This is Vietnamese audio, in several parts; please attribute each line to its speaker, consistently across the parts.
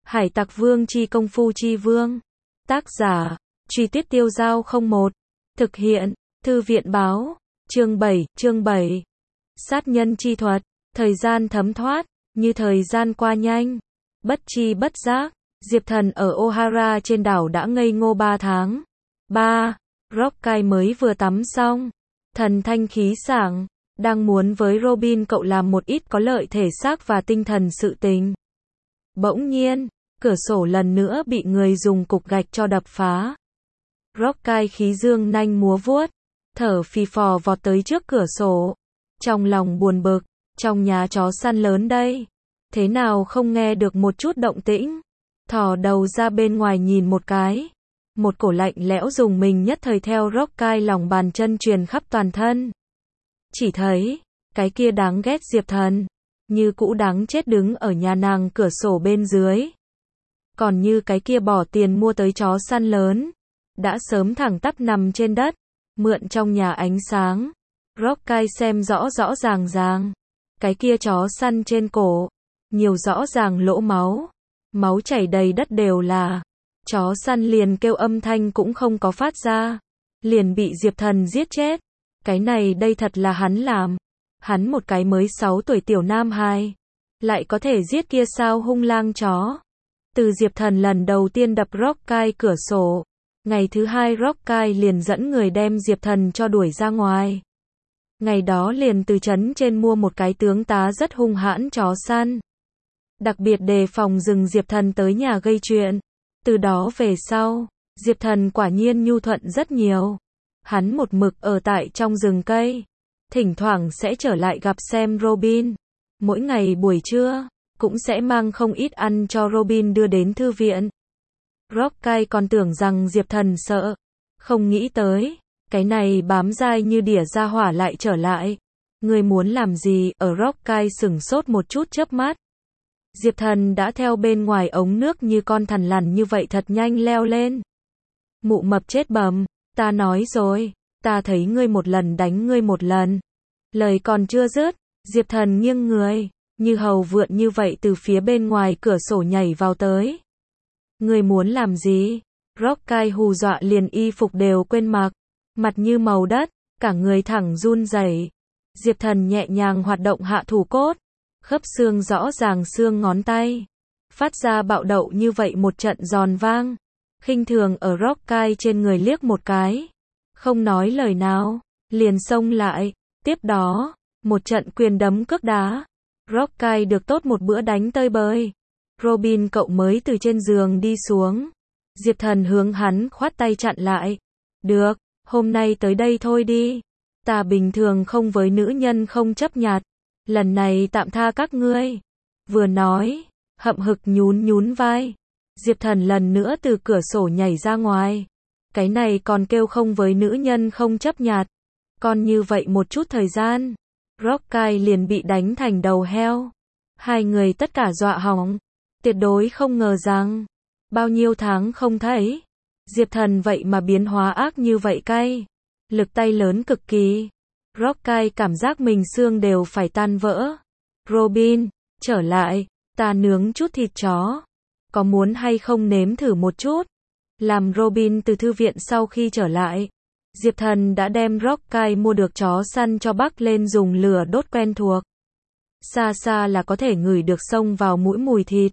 Speaker 1: Hải Tặc Vương chi công phu chi vương. Tác giả, Truy Tuyết Tiêu Dao 01. Thực hiện, Thư viện báo. Chương 7. Sát nhân chi thuật. Thời gian thấm thoát, như thời gian qua nhanh. Bất chi bất giác, Diệp Thần ở Ohara trên đảo đã ngây ngô 3 tháng. Rockkai mới vừa tắm xong, thần thanh khí sảng, đang muốn với Robin cậu làm một ít có lợi thể xác và tinh thần sự tình. Bỗng nhiên, cửa sổ lần nữa bị người dùng cục gạch cho đập phá. Rockkai khí dương nanh múa vuốt, thở phì phò vọt tới trước cửa sổ. Trong lòng buồn bực, trong nhà chó săn lớn đây, thế nào không nghe được một chút động tĩnh. Thò đầu ra bên ngoài nhìn một cái. Một cổ lạnh lẽo dùng mình nhất thời theo Rockkai lòng bàn chân truyền khắp toàn thân. Chỉ thấy, cái kia đáng ghét Diệp Thần, như cũ đáng chết đứng ở nhà nàng cửa sổ bên dưới. Còn như cái kia bỏ tiền mua tới chó săn lớn, đã sớm thẳng tắp nằm trên đất, mượn trong nhà ánh sáng. Rockkai xem rõ ràng. Cái kia chó săn trên cổ, nhiều rõ ràng lỗ máu. Máu chảy đầy đất đều là. Chó săn liền kêu âm thanh cũng không có phát ra, liền bị Diệp Thần giết chết. Cái này đây thật là hắn làm. Hắn một cái mới 6 tuổi tiểu nam hài, lại có thể giết kia sao hung lang chó. Từ Diệp Thần lần đầu tiên đập Rockkai cửa sổ, ngày thứ hai Rockkai liền dẫn người đem Diệp Thần cho đuổi ra ngoài. Ngày đó liền từ trấn trên mua một cái tướng tá rất hung hãn chó săn, đặc biệt đề phòng dừng Diệp Thần tới nhà gây chuyện. Từ đó về sau, Diệp Thần quả nhiên nhu thuận rất nhiều. Hắn một mực ở tại trong rừng cây, thỉnh thoảng sẽ trở lại gặp xem Robin. Mỗi ngày buổi trưa, cũng sẽ mang không ít ăn cho Robin đưa đến thư viện. Rockkai còn tưởng rằng Diệp Thần sợ, không nghĩ tới, cái này bám dai như đỉa ra hỏa lại trở lại. Người muốn làm gì? Ở Rockkai sửng sốt một chút chớp mắt. Diệp Thần đã theo bên ngoài ống nước như con thằn lằn như vậy thật nhanh leo lên. Mụ mập chết bầm, ta nói rồi, ta thấy ngươi một lần đánh ngươi một lần. Lời còn chưa dứt, Diệp Thần nghiêng người, như hầu vượn như vậy từ phía bên ngoài cửa sổ nhảy vào tới. Ngươi muốn làm gì? Rockkai hù dọa liền y phục đều quên mặc, mặt như màu đất, cả người thẳng run rẩy. Diệp Thần nhẹ nhàng hoạt động hạ thủ cốt, khớp xương rõ ràng xương ngón tay, phát ra bạo đậu như vậy một trận giòn vang. Khinh thường ở Rockkai trên người liếc một cái, không nói lời nào, liền xông lại. Tiếp đó, một trận quyền đấm cước đá, Rockkai được tốt một bữa đánh tơi bời. Robin cậu mới từ trên giường đi xuống. Diệp Thần hướng hắn khoát tay chặn lại. Được, hôm nay tới đây thôi đi. Ta bình thường không với nữ nhân không chấp nhặt, lần này tạm tha các ngươi. Vừa nói, hậm hực nhún vai. Diệp Thần lần nữa từ cửa sổ nhảy ra ngoài. Cái này còn kêu không với nữ nhân không chấp nhặt. Còn như vậy một chút thời gian, Rockkai liền bị đánh thành đầu heo. Hai người tất cả dọa hỏng. Tuyệt đối không ngờ rằng, bao nhiêu tháng không thấy, Diệp Thần vậy mà biến hóa ác như vậy cay. Lực tay lớn cực kỳ. Rockkai cảm giác mình xương đều phải tan vỡ. Robin, trở lại, ta nướng chút thịt chó. Có muốn hay không nếm thử một chút? Làm Robin từ thư viện sau khi trở lại, Diệp Thần đã đem Rockkai mua được chó săn cho bắc lên dùng lửa đốt quen thuộc. Xa xa là có thể ngửi được xông vào mũi mùi thịt.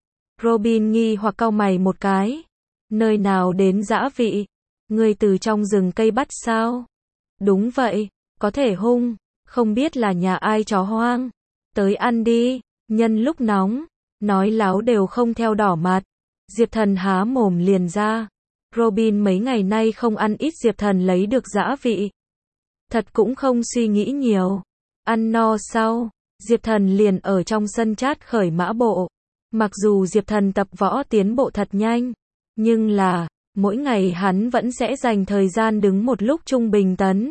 Speaker 1: Robin nghi hoặc cau mày một cái. Nơi nào đến dã vị? Ngươi từ trong rừng cây bắt sao? Đúng vậy, có thể hung, không biết là nhà ai chó hoang. Tới ăn đi, nhân lúc nóng, nói láo đều không theo đỏ mặt. Diệp Thần há mồm liền ra. Robin mấy ngày nay không ăn ít Diệp Thần lấy được dã vị. Thật cũng không suy nghĩ nhiều. Ăn no sau, Diệp Thần liền ở trong sân chát khởi mã bộ. Mặc dù Diệp Thần tập võ tiến bộ thật nhanh, nhưng là, mỗi ngày hắn vẫn sẽ dành thời gian đứng một lúc trung bình tấn.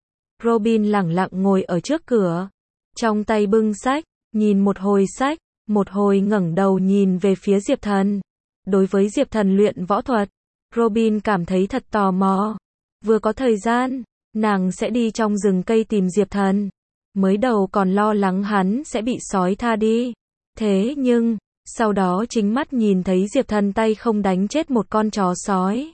Speaker 1: Robin lẳng lặng ngồi ở trước cửa, trong tay bưng sách, nhìn một hồi sách, một hồi ngẩng đầu nhìn về phía Diệp Thần. Đối với Diệp Thần luyện võ thuật, Robin cảm thấy thật tò mò. Vừa có thời gian, nàng sẽ đi trong rừng cây tìm Diệp Thần. Mới đầu còn lo lắng hắn sẽ bị sói tha đi. Thế nhưng, Sau đó chính mắt nhìn thấy Diệp Thần tay không đánh chết một con chó sói.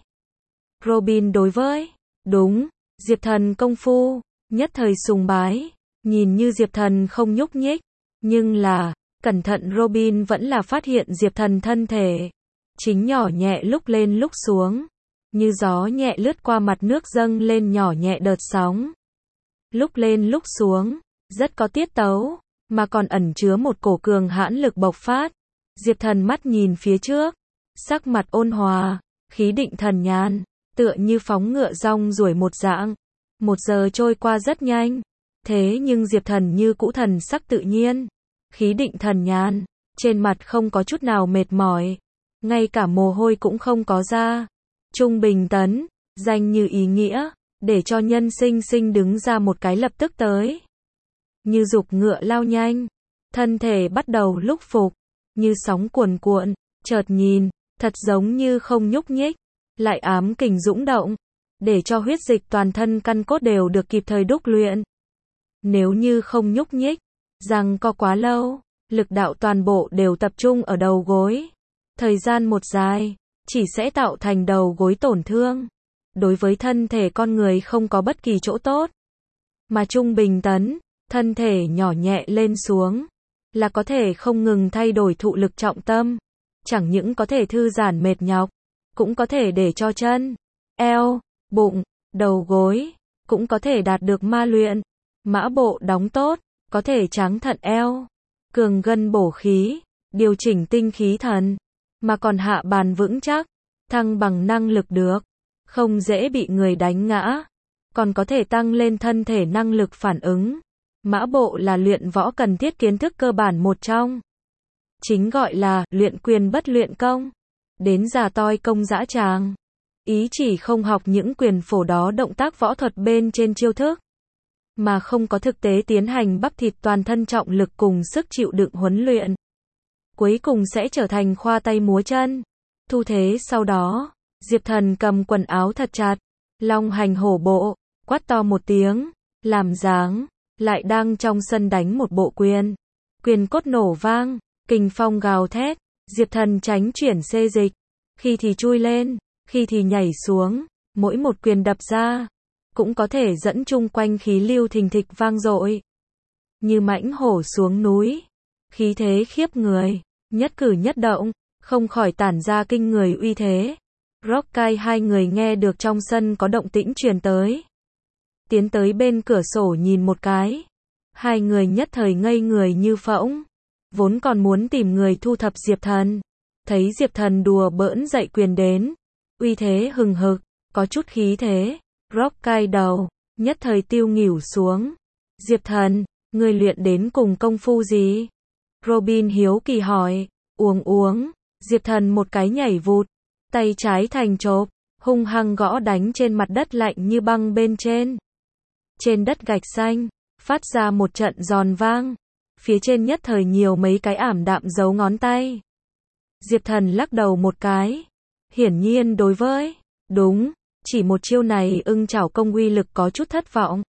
Speaker 1: Robin đối với, đúng, Diệp Thần công phu, nhất thời sùng bái, nhìn như Diệp Thần không nhúc nhích, nhưng là, cẩn thận Robin vẫn là phát hiện Diệp Thần thân thể, chính nhỏ nhẹ lúc lên lúc xuống, như gió nhẹ lướt qua mặt nước dâng lên nhỏ nhẹ đợt sóng. Lúc lên lúc xuống, rất có tiết tấu, mà còn ẩn chứa một cổ cường hãn lực bộc phát. Diệp Thần mắt nhìn phía trước, sắc mặt ôn hòa, khí định thần nhàn, tựa như phóng ngựa rong ruổi một dạng. 1 giờ trôi qua rất nhanh, thế nhưng Diệp Thần như cũ thần sắc tự nhiên, khí định thần nhàn, trên mặt không có chút nào mệt mỏi, ngay cả mồ hôi cũng không có ra. Trung Bình Tấn, danh như ý nghĩa, để cho nhân sinh sinh đứng ra một cái lập tức tới. Như dục ngựa lao nhanh, thân thể bắt đầu lúc phục, như sóng cuồn cuộn, chợt nhìn, thật giống như không nhúc nhích, lại ám kình dũng động, để cho huyết dịch toàn thân căn cốt đều được kịp thời đúc luyện. Nếu như không nhúc nhích, rằng co quá lâu, lực đạo toàn bộ đều tập trung ở đầu gối. Thời gian một dài, chỉ sẽ tạo thành đầu gối tổn thương. Đối với thân thể con người không có bất kỳ chỗ tốt. Mà Trung Bình Tấn, thân thể nhỏ nhẹ lên xuống, là có thể không ngừng thay đổi thụ lực trọng tâm. Chẳng những có thể thư giãn mệt nhọc, cũng có thể để cho chân, eo, bụng, đầu gối, cũng có thể đạt được ma luyện. Mã bộ đóng tốt, có thể tráng thận eo, cường gân bổ khí, điều chỉnh tinh khí thần, mà còn hạ bàn vững chắc, thăng bằng năng lực được, không dễ bị người đánh ngã, còn có thể tăng lên thân thể năng lực phản ứng. Mã bộ là luyện võ cần thiết kiến thức cơ bản một trong. Chính gọi là luyện quyền bất luyện công. Đến già toi công dã tràng. Ý chỉ không học những quyền phổ đó động tác võ thuật bên trên chiêu thức, mà không có thực tế tiến hành bắp thịt toàn thân trọng lực cùng sức chịu đựng huấn luyện. Cuối cùng sẽ trở thành khoa tay múa chân. Thu thế sau đó, Diệp Thần cầm quần áo thật chặt, long hành hổ bộ, quát to một tiếng, làm dáng, lại đang trong sân đánh một bộ quyền. Quyền cốt nổ vang, kình phong gào thét, Diệp Thần tránh chuyển xê dịch, khi thì chui lên, khi thì nhảy xuống, mỗi một quyền đập ra, cũng có thể dẫn chung quanh khí lưu thình thịch vang dội. Như mãnh hổ xuống núi, khí thế khiếp người, nhất cử nhất động, không khỏi tản ra kinh người uy thế. Rockay hai người nghe được trong sân có động tĩnh truyền tới. Tiến tới bên cửa sổ nhìn một cái. Hai người nhất thời ngây người như phỗng. Vốn còn muốn tìm người thu thập Diệp Thần. Thấy Diệp Thần đùa bỡn dậy quyền đến. Uy thế hừng hực, có chút khí thế. Rockay đầu, nhất thời tiêu nghỉu xuống. Diệp Thần, người luyện đến cùng công phu gì? Robin hiếu kỳ hỏi. Uống. Diệp Thần một cái nhảy vụt, tay trái thành chộp, hung hăng gõ đánh trên mặt đất lạnh như băng bên trên. Trên đất gạch xanh, phát ra một trận giòn vang. Phía trên nhất thời nhiều mấy cái ảm đạm dấu ngón tay. Diệp Thần lắc đầu một cái. Hiển nhiên đối với, đúng, chỉ một chiêu này ưng chảo công uy lực có chút thất vọng.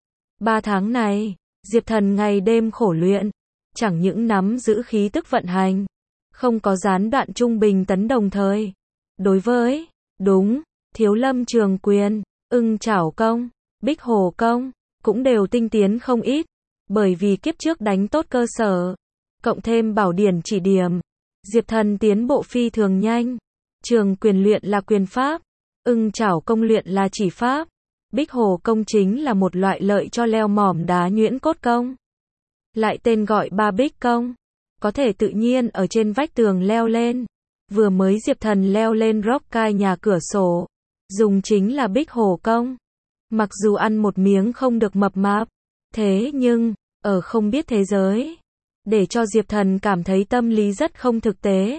Speaker 1: 3 tháng này, Diệp Thần ngày đêm khổ luyện, chẳng những nắm giữ khí tức vận hành, không có gián đoạn Trung Bình Tấn đồng thời. Đối với, đúng, Thiếu Lâm Trường Quyền, ưng chảo công, Bích Hồ công, cũng đều tinh tiến không ít, bởi vì kiếp trước đánh tốt cơ sở, cộng thêm bảo điển chỉ điểm, Diệp Thần tiến bộ phi thường nhanh. Trường Quyền luyện là quyền pháp, ưng chảo công luyện là chỉ pháp, Bích Hồ công chính là một loại lợi cho leo mỏm đá nhuyễn cốt công. Lại tên gọi Ba Bích công, có thể tự nhiên ở trên vách tường leo lên. Vừa mới Diệp Thần leo lên Rockay nhà cửa sổ, dùng chính là Bích Hồ công. Mặc dù ăn một miếng không được mập mạp, thế nhưng, ở không biết thế giới, để cho Diệp Thần cảm thấy tâm lý rất không thực tế.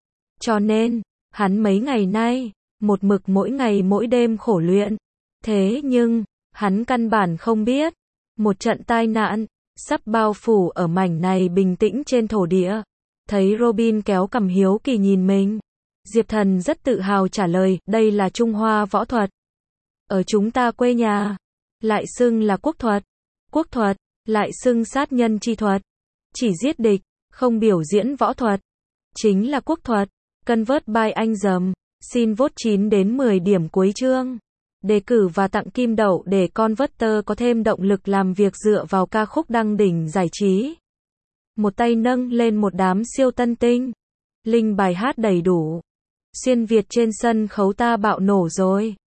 Speaker 1: Cho nên, hắn mấy ngày nay, một mực mỗi ngày mỗi đêm khổ luyện. Thế nhưng, hắn căn bản không biết, một trận tai nạn sắp bao phủ ở mảnh này bình tĩnh trên thổ địa. Thấy Robin kéo cằm hiếu kỳ nhìn mình, Diệp Thần rất tự hào trả lời, đây là Trung Hoa võ thuật. Ở chúng ta quê nhà, lại xưng là quốc thuật, lại xưng sát nhân chi thuật. Chỉ giết địch, không biểu diễn võ thuật. chính là quốc thuật. Convert by anh Dầm. Xin vote 9 đến 10 điểm cuối chương. Đề cử và tặng kim đậu để Converter có thêm động lực làm việc dựa vào ca khúc đăng đỉnh giải trí. Một tay nâng lên một đám siêu tân tinh. Link bài hát đầy đủ. Xuyên Việt trên sân khấu ta bạo nổ rồi.